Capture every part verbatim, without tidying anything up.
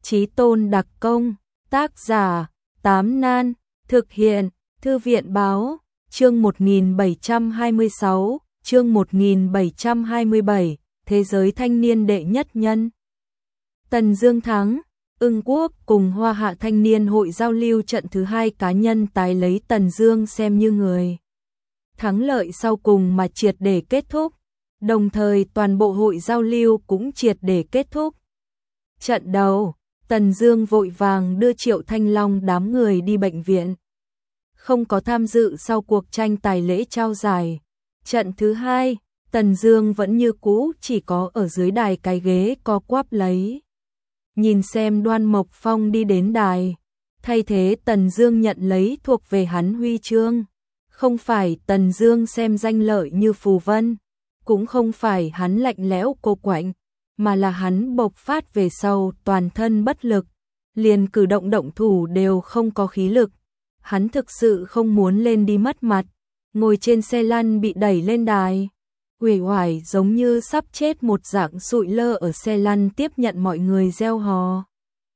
Chí tôn đặc công, tác giả, Tám Nan, thực hiện, Thư viện báo, chương một nghìn bảy trăm hai mươi sáu, chương một nghìn bảy trăm hai mươi bảy, Thế giới thanh niên đệ nhất nhân. Tần Dương thắng, Ưng Quốc cùng Hoa Hạ thanh niên hội giao lưu trận thứ hai, cá nhân tái lấy Tần Dương xem như người thắng lợi sau cùng mà triệt để kết thúc, đồng thời toàn bộ hội giao lưu cũng triệt để kết thúc. Trận đầu, Tần Dương vội vàng đưa Triệu Thanh Long đám người đi bệnh viện, không có tham dự sau cuộc tranh tài lễ trao giải. Trận thứ hai, Tần Dương vẫn như cũ chỉ có ở dưới đài cái ghế co quắp lấy, nhìn xem Đoan Mộc Phong đi đến đài, thay thế Tần Dương nhận lấy thuộc về hắn huy chương. Không phải Tần Dương xem danh lợi như phù vân, cũng không phải hắn lạnh lẽo cô quạnh, mà là hắn bộc phát về sau toàn thân bất lực, liền cử động động thủ đều không có khí lực. Hắn thực sự không muốn lên đi mất mặt, ngồi trên xe lăn bị đẩy lên đài, uể oải giống như sắp chết một dạng sụi lơ ở xe lăn tiếp nhận mọi người reo hò.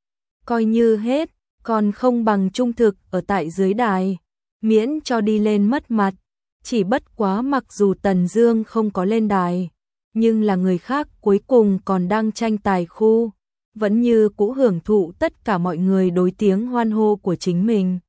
Coi như hết, còn không bằng trung thực ở tại dưới đài, miễn cho đi lên mất mặt. Chỉ bất quá mặc dù Tần Dương không có lên đài, nhưng là người khác cuối cùng còn đang tranh tài khu, vẫn như cũ hưởng thụ tất cả mọi người đối tiếng hoan hô của chính mình.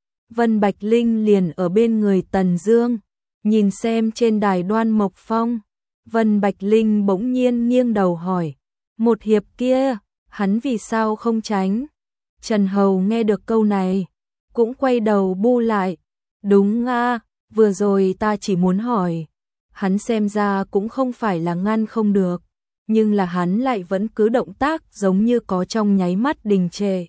Vân Bạch Linh liền ở bên người Tần Dương, nhìn xem trên đài Đoan Mộc Phong. Vân Bạch Linh bỗng nhiên nghiêng đầu hỏi, một hiệp kia, hắn vì sao không tránh? Trần Hầu nghe được câu này, cũng quay đầu bu lại, đúng a, vừa rồi ta chỉ muốn hỏi, hắn xem ra cũng không phải là ngăn không được, nhưng là hắn lại vẫn cứ động tác giống như có trong nháy mắt đình trệ.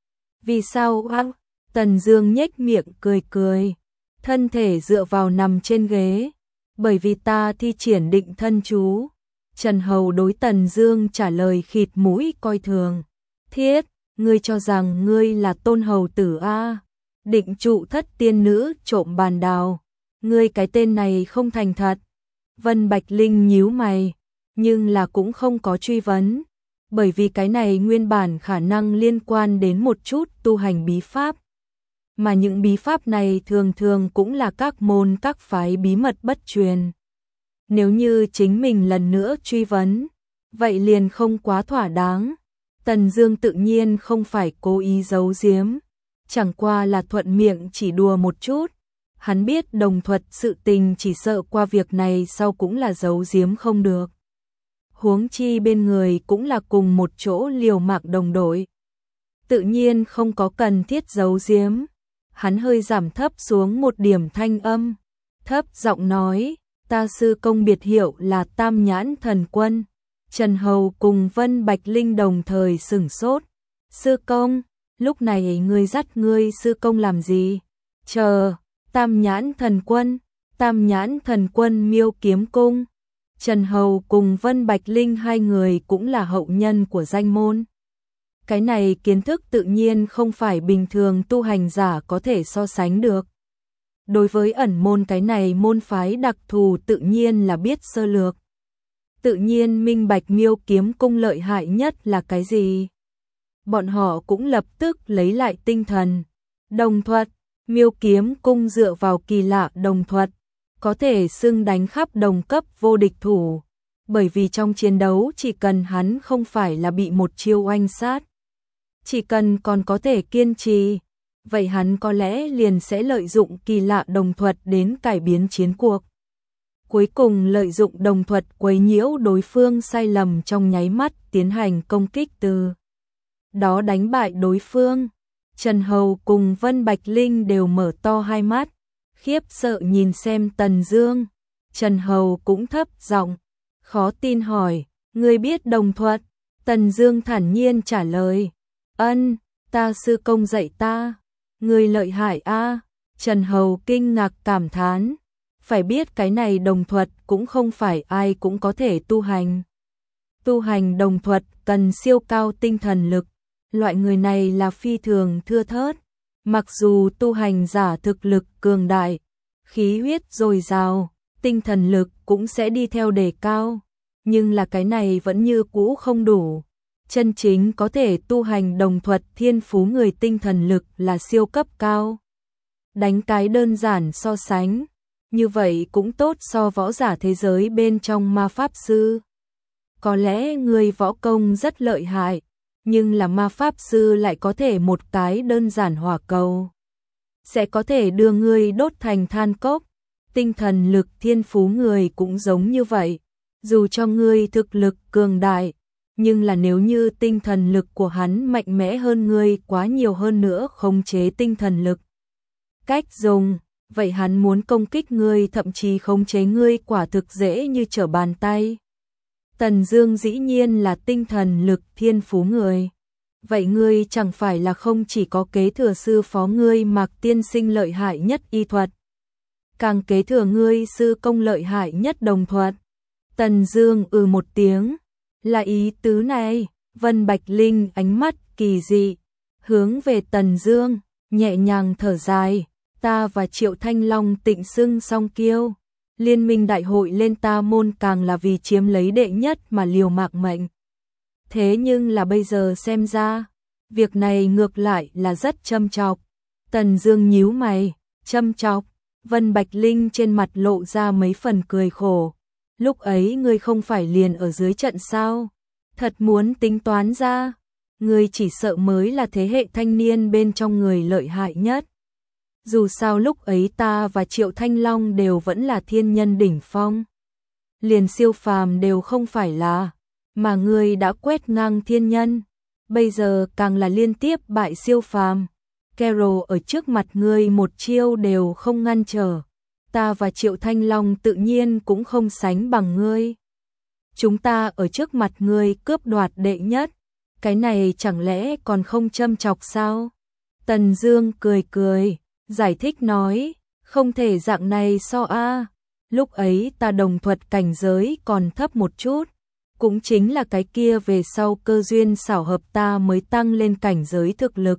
Vì sao a? Tần Dương nhếch miệng cười cười, thân thể dựa vào nằm trên ghế, bởi vì ta thi triển định thân chú. Trần Hầu đối Tần Dương trả lời khịt mũi coi thường, thiết, ngươi cho rằng ngươi là Tôn hầu tử a? Định trụ thất tiên nữ trộm bàn đào, ngươi cái tên này không thành thật. Vân Bạch Linh nhíu mày, nhưng là cũng không có truy vấn, bởi vì cái này nguyên bản khả năng liên quan đến một chút tu hành bí pháp, mà những bí pháp này thường thường cũng là các môn các phái bí mật bất truyền. Nếu như chính mình lần nữa truy vấn, vậy liền không quá thỏa đáng. Tần Dương tự nhiên không phải cố ý giấu giếm, chẳng qua là thuận miệng chỉ đùa một chút. Hắn biết đồng thuật sự tình chỉ sợ qua việc này sau cũng là giấu giếm không được. Huống chi bên người cũng là cùng một chỗ liều mạng đồng đội, tự nhiên không có cần thiết giấu giếm. Hắn hơi giảm thấp xuống một điểm thanh âm, thấp giọng nói, ta sư công biệt hiệu là Tam Nhãn Thần Quân. Trần Hầu cùng Vân Bạch Linh đồng thời sửng sốt. Sư công, lúc này ngươi dắt ngươi sư công làm gì? Chờ, Tam Nhãn Thần Quân, Tam Nhãn Thần Quân Miêu Kiếm Cung. Trần Hầu cùng Vân Bạch Linh hai người cũng là hậu nhân của danh môn. Cái này kiến thức tự nhiên không phải bình thường tu hành giả có thể so sánh được. Đối với ẩn môn cái này môn phái đặc thù tự nhiên là biết sơ lược. Tự nhiên minh bạch Miêu Kiếm Cung lợi hại nhất là cái gì. Bọn họ cũng lập tức lấy lại tinh thần. Đồng thuật, Miêu Kiếm Cung dựa vào kỳ lạ đồng thuật, có thể xưng đánh khắp đồng cấp vô địch thủ. Bởi vì trong chiến đấu chỉ cần hắn không phải là bị một chiêu oanh sát, chỉ cần còn có thể kiên trì, vậy hắn có lẽ liền sẽ lợi dụng kỳ lạ đồng thuật đến cải biến chiến cuộc. Cuối cùng lợi dụng đồng thuật quấy nhiễu đối phương sai lầm trong nháy mắt tiến hành công kích, từ đó đánh bại đối phương. Trần Hầu cùng Vân Bạch Linh đều mở to hai mắt, khiếp sợ nhìn xem Tần Dương. Trần Hầu cũng thấp giọng, khó tin hỏi, ngươi biết đồng thuật? Tần Dương thản nhiên trả lời, ân, ta sư công dạy ta. Ngươi lợi hại a. Trần Hầu kinh ngạc cảm thán, phải biết cái này đồng thuật cũng không phải ai cũng có thể tu hành. Tu hành đồng thuật cần siêu cao tinh thần lực, loại người này là phi thường thưa thớt. Mặc dù tu hành giả thực lực cường đại, khí huyết dồi dào, tinh thần lực cũng sẽ đi theo đề cao, nhưng là cái này vẫn như cũ không đủ. chân chính có thể tu hành đồng thuật thiên phú người tinh thần lực là siêu cấp cao. Đánh cái đơn giản so sánh, như vậy cũng tốt so võ giả thế giới bên trong ma pháp sư. Có lẽ người võ công rất lợi hại, nhưng là ma pháp sư lại có thể một cái đơn giản hỏa cầu sẽ có thể đưa ngươi đốt thành than cốc. Tinh thần lực thiên phú người cũng giống như vậy, dù cho ngươi thực lực cường đại, nhưng là nếu như tinh thần lực của hắn mạnh mẽ hơn ngươi quá nhiều hơn nữa khống chế tinh thần lực cách dùng, vậy hắn muốn công kích ngươi thậm chí khống chế ngươi quả thực dễ như trở bàn tay. Tần Dương dĩ nhiên là tinh thần lực thiên phú người. Vậy ngươi chẳng phải là không chỉ có kế thừa sư phó ngươi Mạc tiên sinh lợi hại nhất y thuật, càng kế thừa ngươi sư công lợi hại nhất đồng thuật. Tần Dương ừ một tiếng, là ý tứ này. Vân Bạch Linh ánh mắt kỳ dị, hướng về Tần Dương, nhẹ nhàng thở dài, ta và Triệu Thanh Long tịnh xưng song kiêu, liên minh đại hội lên ta môn càng là vì chiếm lấy đệ nhất mà liều mạng mệnh. Thế nhưng là bây giờ xem ra, việc này ngược lại là rất châm chọc. Tần Dương nhíu mày, châm chọc. Vân Bạch Linh trên mặt lộ ra mấy phần cười khổ. Lúc ấy ngươi không phải liền ở dưới trận sao? Thật muốn tính toán ra, ngươi chỉ sợ mới là thế hệ thanh niên bên trong người lợi hại nhất. Dù sao lúc ấy ta và Triệu Thanh Long đều vẫn là thiên nhân đỉnh phong, liền siêu phàm đều không phải là, mà ngươi đã quét ngang thiên nhân, bây giờ càng là liên tiếp bại siêu phàm. Carol ở trước mặt ngươi một chiêu đều không ngăn trở, ta và Triệu Thanh Long tự nhiên cũng không sánh bằng ngươi. Chúng ta ở trước mặt ngươi cướp đoạt đệ nhất, cái này chẳng lẽ còn không châm chọc sao? Tần Dương cười cười, giải thích nói, không thể dạng này so a. Lúc ấy ta đồng thuật cảnh giới còn thấp một chút, cũng chính là cái kia về sau cơ duyên xảo hợp ta mới tăng lên cảnh giới thực lực.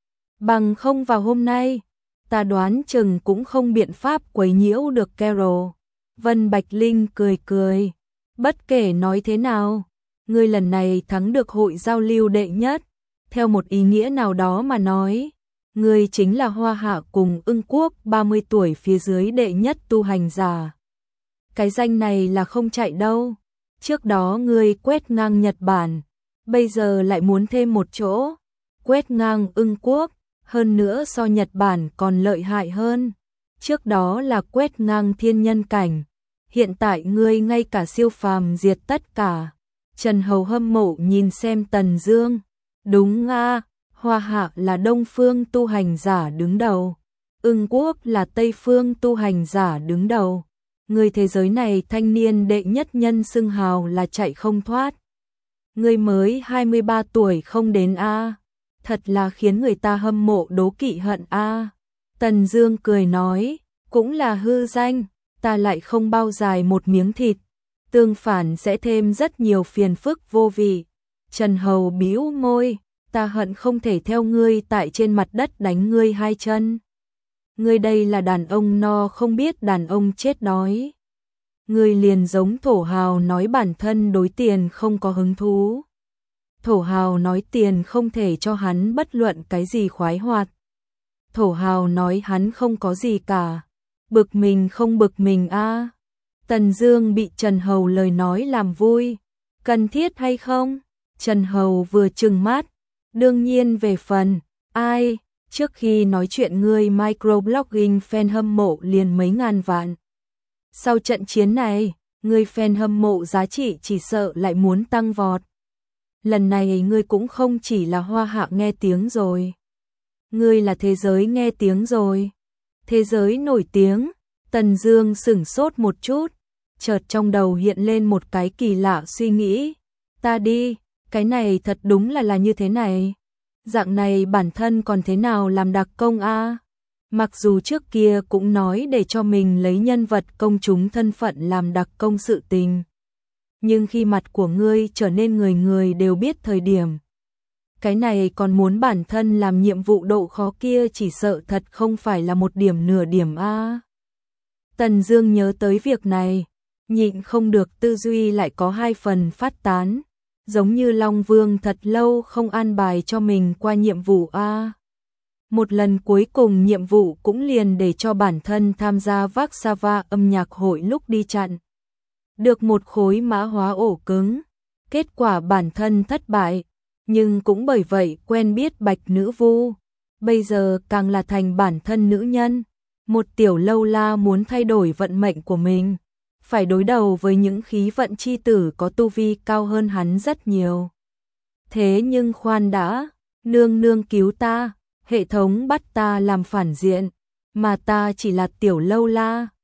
Bằng không vào hôm nay, ta đoán chừng cũng không biện pháp quấy nhiễu được Carol. Vân Bạch Linh cười cười, bất kể nói thế nào, ngươi lần này thắng được hội giao lưu đệ nhất, theo một ý nghĩa nào đó mà nói, ngươi chính là Hoa Hạ cùng Ưng Quốc ba mươi tuổi phía dưới đệ nhất tu hành giả. Cái danh này là không chạy đâu, trước đó ngươi quét ngang Nhật Bản, bây giờ lại muốn thêm một chỗ, quét ngang Ưng Quốc, hơn nữa so Nhật Bản còn lợi hại hơn. Trước đó là quét ngang thiên nhân cảnh, hiện tại ngươi ngay cả siêu phàm diệt tất cả. Trần Hầu hâm mộ nhìn xem Tần Dương, đúng a, Hoa Hạ là Đông phương tu hành giả đứng đầu, Ưng Quốc là Tây phương tu hành giả đứng đầu. Người thế giới này thanh niên đệ nhất nhân xưng hào là chạy không thoát. Ngươi mới hai mươi ba tuổi không đến a, thật là khiến người ta hâm mộ đố kỵ hận a. Tần Dương cười nói, cũng là hư danh, ta lại không bao dài một miếng thịt, tương phản sẽ thêm rất nhiều phiền phức vô vị. Trần Hầu bĩu môi, ta hận không thể theo ngươi tại trên mặt đất đánh ngươi hai chân. Ngươi đây là đàn ông no không biết đàn ông chết đói. Ngươi liền giống thổ hào nói bản thân đối tiền không có hứng thú. Thổ hào nói tiền không thể cho hắn bất luận cái gì khoái hoạt. Thổ hào nói hắn không có gì cả. Bực mình không bực mình a. Tần Dương bị Trần Hầu lời nói làm vui. Cần thiết hay không? Trần Hầu vừa trừng mắt. Đương nhiên về phần. Ai? Trước khi nói chuyện ngươi microblogging fan hâm mộ liền mấy ngàn vạn. Sau trận chiến này, ngươi fan hâm mộ giá trị chỉ sợ lại muốn tăng vọt. Lần này ngươi cũng không chỉ là Hoa Hạ nghe tiếng rồi. Ngươi là thế giới nghe tiếng rồi. Thế giới nổi tiếng. Tần Dương sửng sốt một chút, chợt trong đầu hiện lên một cái kỳ lạ suy nghĩ. Ta đi, cái này thật đúng là là như thế này. Dạng này bản thân còn thế nào làm đặc công a? Mặc dù trước kia cũng nói để cho mình lấy nhân vật công chúng thân phận làm đặc công sự tình. Nhưng khi mặt của ngươi trở nên người người đều biết thời điểm. Cái này còn muốn bản thân làm nhiệm vụ độ khó kia chỉ sợ thật không phải là một điểm nửa điểm a. Tần Dương nhớ tới việc này, nhịn không được tư duy lại có hai phần phát tán. giống như Long Vương thật lâu không an bài cho mình qua nhiệm vụ a. Một lần cuối cùng nhiệm vụ cũng liền để cho bản thân tham gia Warsaw âm nhạc hội lúc đi chặn được một khối mã hóa ổ cứng. Kết quả bản thân thất bại, nhưng cũng bởi vậy quen biết Bạch Nữ Vu. Bây giờ càng là thành bản thân nữ nhân. Một tiểu lâu la muốn thay đổi vận mệnh của mình, phải đối đầu với những khí vận chi tử có tu vi cao hơn hắn rất nhiều. Thế nhưng khoan đã, nương nương cứu ta, hệ thống bắt ta làm phản diện, mà ta chỉ là tiểu lâu la.